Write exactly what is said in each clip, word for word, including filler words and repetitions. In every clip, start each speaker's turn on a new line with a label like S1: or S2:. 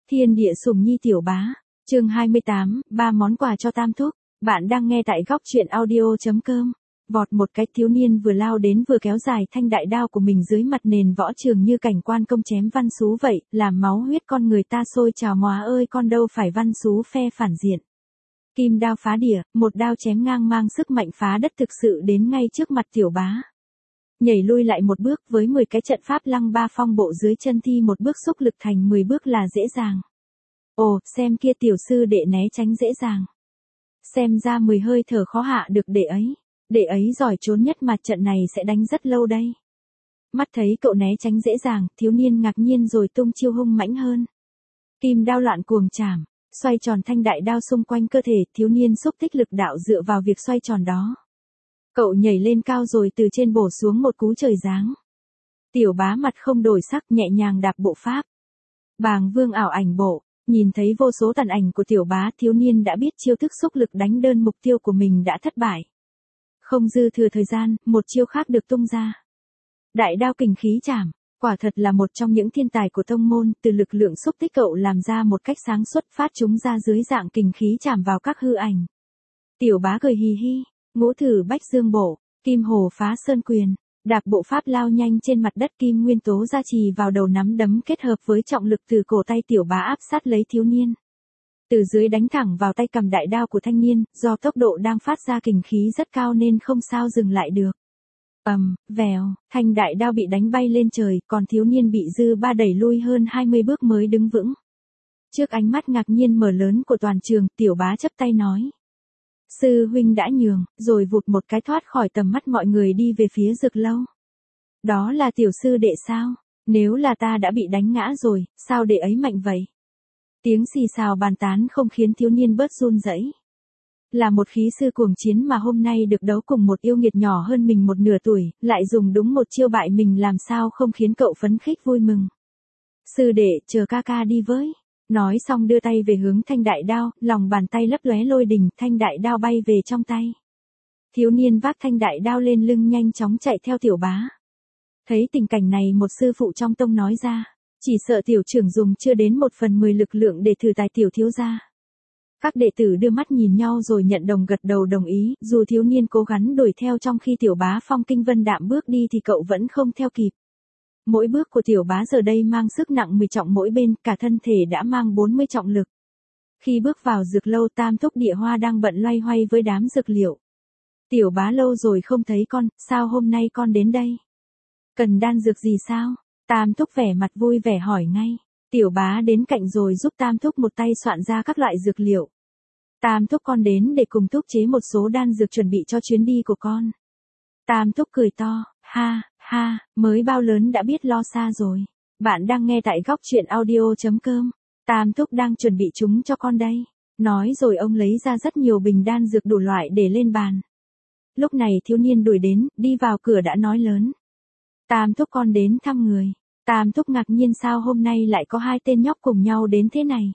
S1: Thiên địa sủng nhi tiểu bá, chương hai mươi tám, ba món quà cho Tam Thúc. Bạn đang nghe tại góc truyện audio.com. Vọt một cái, thiếu niên vừa lao đến vừa kéo dài thanh đại đao của mình dưới mặt nền võ trường như cảnh quan công chém văn xú vậy, làm máu huyết con người ta sôi trào. Móa ơi, con đâu phải văn xú phe phản diện. Kim đao phá địa, một đao chém ngang mang sức mạnh phá đất thực sự đến ngay trước mặt tiểu bá. Nhảy lui lại một bước, với mười cái trận pháp lăng ba phong bộ dưới chân thi một bước xúc lực thành mười bước là dễ dàng. Ồ, xem kia, tiểu sư đệ né tránh dễ dàng. Xem ra mười hơi thở khó hạ được đệ ấy. Đệ ấy giỏi trốn nhất mà trận này sẽ đánh rất lâu đây. Mắt thấy cậu né tránh dễ dàng, thiếu niên ngạc nhiên rồi tung chiêu hung mãnh hơn. Kim đao loạn cuồng chảm, xoay tròn thanh đại đao xung quanh cơ thể, thiếu niên xúc tích lực đạo dựa vào việc xoay tròn đó. Cậu nhảy lên cao rồi từ trên bổ xuống một cú trời giáng. Tiểu bá mặt không đổi sắc, nhẹ nhàng đạp bộ pháp. Bàng vương ảo ảnh bộ, nhìn thấy vô số tàn ảnh của tiểu bá, thiếu niên đã biết chiêu thức xúc lực đánh đơn mục tiêu của mình đã thất bại. Không dư thừa thời gian, một chiêu khác được tung ra. Đại đao kình khí chảm, quả thật là một trong những thiên tài của tông môn, từ lực lượng xúc tích cậu làm ra một cách sáng suốt, phát chúng ra dưới dạng kình khí chảm vào các hư ảnh. Tiểu bá cười hì hì, ngũ thử bách dương bộ, kim hồ phá sơn quyền, đạp bộ pháp lao nhanh trên mặt đất, kim nguyên tố gia trì vào đầu nắm đấm kết hợp với trọng lực từ cổ tay tiểu bá áp sát lấy thiếu niên. Từ dưới đánh thẳng vào tay cầm đại đao của thanh niên, do tốc độ đang phát ra kình khí rất cao nên không sao dừng lại được. Ầm, vèo, thanh đại đao bị đánh bay lên trời, còn thiếu niên bị dư ba đẩy lui hơn hai mươi bước mới đứng vững. Trước ánh mắt ngạc nhiên mở lớn của toàn trường, tiểu bá chắp tay nói: sư huynh đã nhường, rồi vụt một cái thoát khỏi tầm mắt mọi người đi về phía Dược Lâu. Đó là tiểu sư đệ sao? Nếu là ta đã bị đánh ngã rồi, sao đệ ấy mạnh vậy? Tiếng xì xào bàn tán không khiến thiếu niên bớt run rẩy. Là một khí sư cuồng chiến mà hôm nay được đấu cùng một yêu nghiệt nhỏ hơn mình một nửa tuổi, lại dùng đúng một chiêu bại mình, làm sao không khiến cậu phấn khích vui mừng. Sư đệ, chờ ca ca đi với. Nói xong đưa tay về hướng thanh đại đao, lòng bàn tay lấp lóe lôi đình, thanh đại đao bay về trong tay. Thiếu niên vác thanh đại đao lên lưng nhanh chóng chạy theo tiểu bá. Thấy tình cảnh này, một sư phụ trong tông nói ra: chỉ sợ tiểu trưởng dùng chưa đến một phần mười lực lượng để thử tài tiểu thiếu gia. Các đệ tử đưa mắt nhìn nhau rồi nhận đồng gật đầu đồng ý, dù thiếu niên cố gắng đuổi theo trong khi tiểu bá phong kinh vân đạm bước đi thì cậu vẫn không theo kịp. Mỗi bước của tiểu bá giờ đây mang sức nặng mười trọng mỗi bên, cả thân thể đã mang bốn mươi trọng lực. Khi bước vào Dược Lâu, Tam Thúc Địa Hoa đang bận loay hoay với đám dược liệu. Tiểu bá, lâu rồi không thấy con, sao hôm nay con đến đây? Cần đan dược gì sao? Tam Thúc vẻ mặt vui vẻ hỏi ngay. Tiểu bá đến cạnh rồi giúp Tam Thúc một tay soạn ra các loại dược liệu. Tam Thúc, con đến để cùng Thúc chế một số đan dược chuẩn bị cho chuyến đi của con. Tam Thúc cười to, ha, ha, mới bao lớn đã biết lo xa rồi. Bạn đang nghe tại góc truyện audio.com. Tam Thúc đang chuẩn bị chúng cho con đây. Nói rồi ông lấy ra rất nhiều bình đan dược đủ loại để lên bàn. Lúc này thiếu niên đuổi đến, đi vào cửa đã nói lớn: Tam Thúc, con đến thăm người. Tam Thúc ngạc nhiên sao hôm nay lại có hai tên nhóc cùng nhau đến thế này.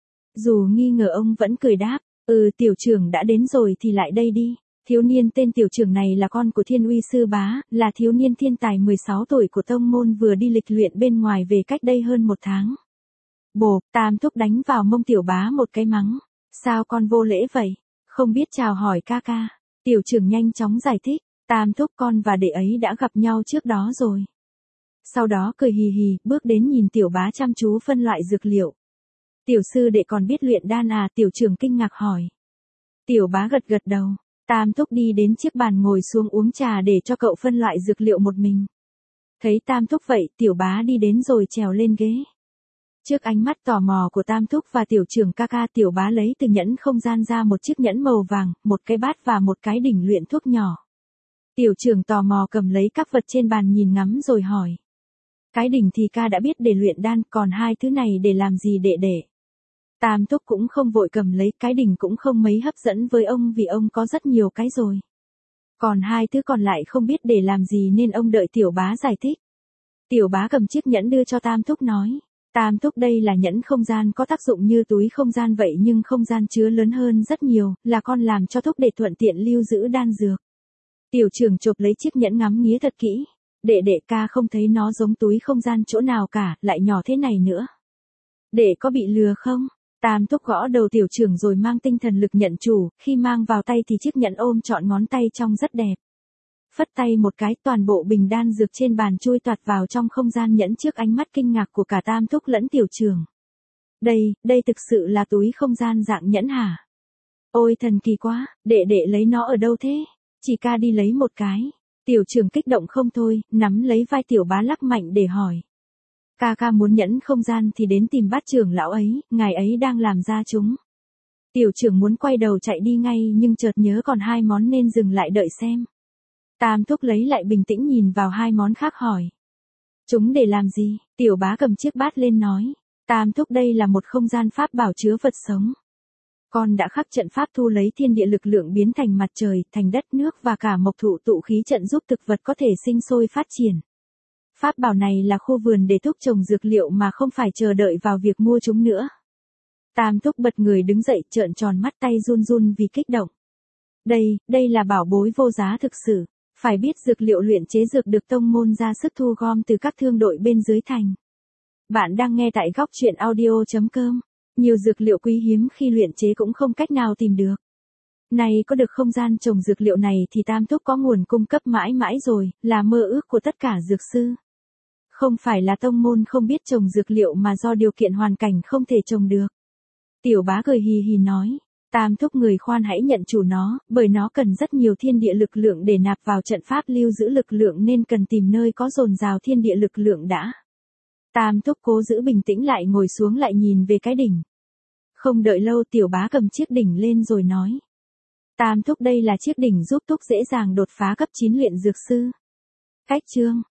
S1: Dù nghi ngờ ông vẫn cười đáp: ừ, tiểu trưởng đã đến rồi thì lại đây đi. Thiếu niên tên tiểu trưởng này là con của Thiên Uy sư bá, là thiếu niên thiên tài mười sáu tuổi của tông môn vừa đi lịch luyện bên ngoài về cách đây hơn một tháng. Bồ, Tam Thúc đánh vào mông tiểu bá một cái mắng: sao con vô lễ vậy? Không biết chào hỏi ca ca. Tiểu trưởng nhanh chóng giải thích: Tam Thúc, con và đệ ấy đã gặp nhau trước đó rồi. Sau đó cười hì hì, bước đến nhìn tiểu bá chăm chú phân loại dược liệu. Tiểu sư đệ còn biết luyện đan à? Tiểu trưởng kinh ngạc hỏi. Tiểu bá gật gật đầu. Tam Thúc đi đến chiếc bàn ngồi xuống uống trà để cho cậu phân loại dược liệu một mình. Thấy Tam Thúc vậy, tiểu bá đi đến rồi trèo lên ghế. Trước ánh mắt tò mò của Tam Thúc và tiểu trưởng ca ca, tiểu bá lấy từ nhẫn không gian ra một chiếc nhẫn màu vàng, một cái bát và một cái đỉnh luyện thuốc nhỏ. Tiểu trưởng tò mò cầm lấy các vật trên bàn nhìn ngắm rồi hỏi: cái đỉnh thì ca đã biết để luyện đan, còn hai thứ này để làm gì đệ đệ? Tam Thúc cũng không vội cầm lấy, cái đỉnh cũng không mấy hấp dẫn với ông vì ông có rất nhiều cái rồi. Còn hai thứ còn lại không biết để làm gì nên ông đợi tiểu bá giải thích. Tiểu bá cầm chiếc nhẫn đưa cho Tam Thúc nói: Tam Thúc, đây là nhẫn không gian, có tác dụng như túi không gian vậy nhưng không gian chứa lớn hơn rất nhiều, là con làm cho Thúc để thuận tiện lưu giữ đan dược. Tiểu trưởng chộp lấy chiếc nhẫn ngắm nghía thật kỹ. Đệ đệ, ca không thấy nó giống túi không gian chỗ nào cả, lại nhỏ thế này nữa. Đệ có bị lừa không? Tam Thúc gõ đầu tiểu trưởng rồi mang tinh thần lực nhận chủ, khi mang vào tay thì chiếc nhẫn ôm trọn ngón tay trông rất đẹp. Phất tay một cái, toàn bộ bình đan dược trên bàn chui toạt vào trong không gian nhẫn trước ánh mắt kinh ngạc của cả Tam Thúc lẫn tiểu trưởng. Đây, đây thực sự là túi không gian dạng nhẫn hả? Ôi thần kỳ quá, đệ đệ lấy nó ở đâu thế? Chỉ ca đi lấy một cái. Tiểu trưởng kích động không thôi, nắm lấy vai tiểu bá lắc mạnh để hỏi. Ca ca muốn nhẫn không gian thì đến tìm bát trưởng lão ấy, ngài ấy đang làm ra chúng. Tiểu trưởng muốn quay đầu chạy đi ngay nhưng chợt nhớ còn hai món nên dừng lại đợi xem. Tam Thúc lấy lại bình tĩnh nhìn vào hai món khác hỏi. Chúng để làm gì? Tiểu bá cầm chiếc bát lên nói. Tam Thúc đây là một không gian pháp bảo chứa vật sống. Con đã khắc trận pháp thu lấy thiên địa lực lượng biến thành mặt trời, thành đất nước và cả mộc thụ tụ khí trận giúp thực vật có thể sinh sôi phát triển. Pháp bảo này là khu vườn để thúc trồng dược liệu mà không phải chờ đợi vào việc mua chúng nữa. Tam Thúc bật người đứng dậy trợn tròn mắt tay run run vì kích động. Đây, đây là bảo bối vô giá thực sự. Phải biết dược liệu luyện chế dược được tông môn ra sức thu gom từ các thương đội bên dưới thành. Bạn đang nghe tại góc truyện audio chấm com. Nhiều dược liệu quý hiếm khi luyện chế cũng không cách nào tìm được. Này có được không gian trồng dược liệu này thì Tam Thúc có nguồn cung cấp mãi mãi rồi, là mơ ước của tất cả dược sư. Không phải là tông môn không biết trồng dược liệu mà do điều kiện hoàn cảnh không thể trồng được. Tiểu bá cười hì hì nói. Tam Thúc người khoan hãy nhận chủ nó, bởi nó cần rất nhiều thiên địa lực lượng để nạp vào trận pháp lưu giữ lực lượng nên cần tìm nơi có dồn dào thiên địa lực lượng đã. Tam Thúc cố giữ bình tĩnh lại ngồi xuống lại nhìn về cái đỉnh. Không đợi lâu tiểu bá cầm chiếc đỉnh lên rồi nói. Tam Thúc đây là chiếc đỉnh giúp Thúc dễ dàng đột phá cấp chín luyện dược sư. Cách chương.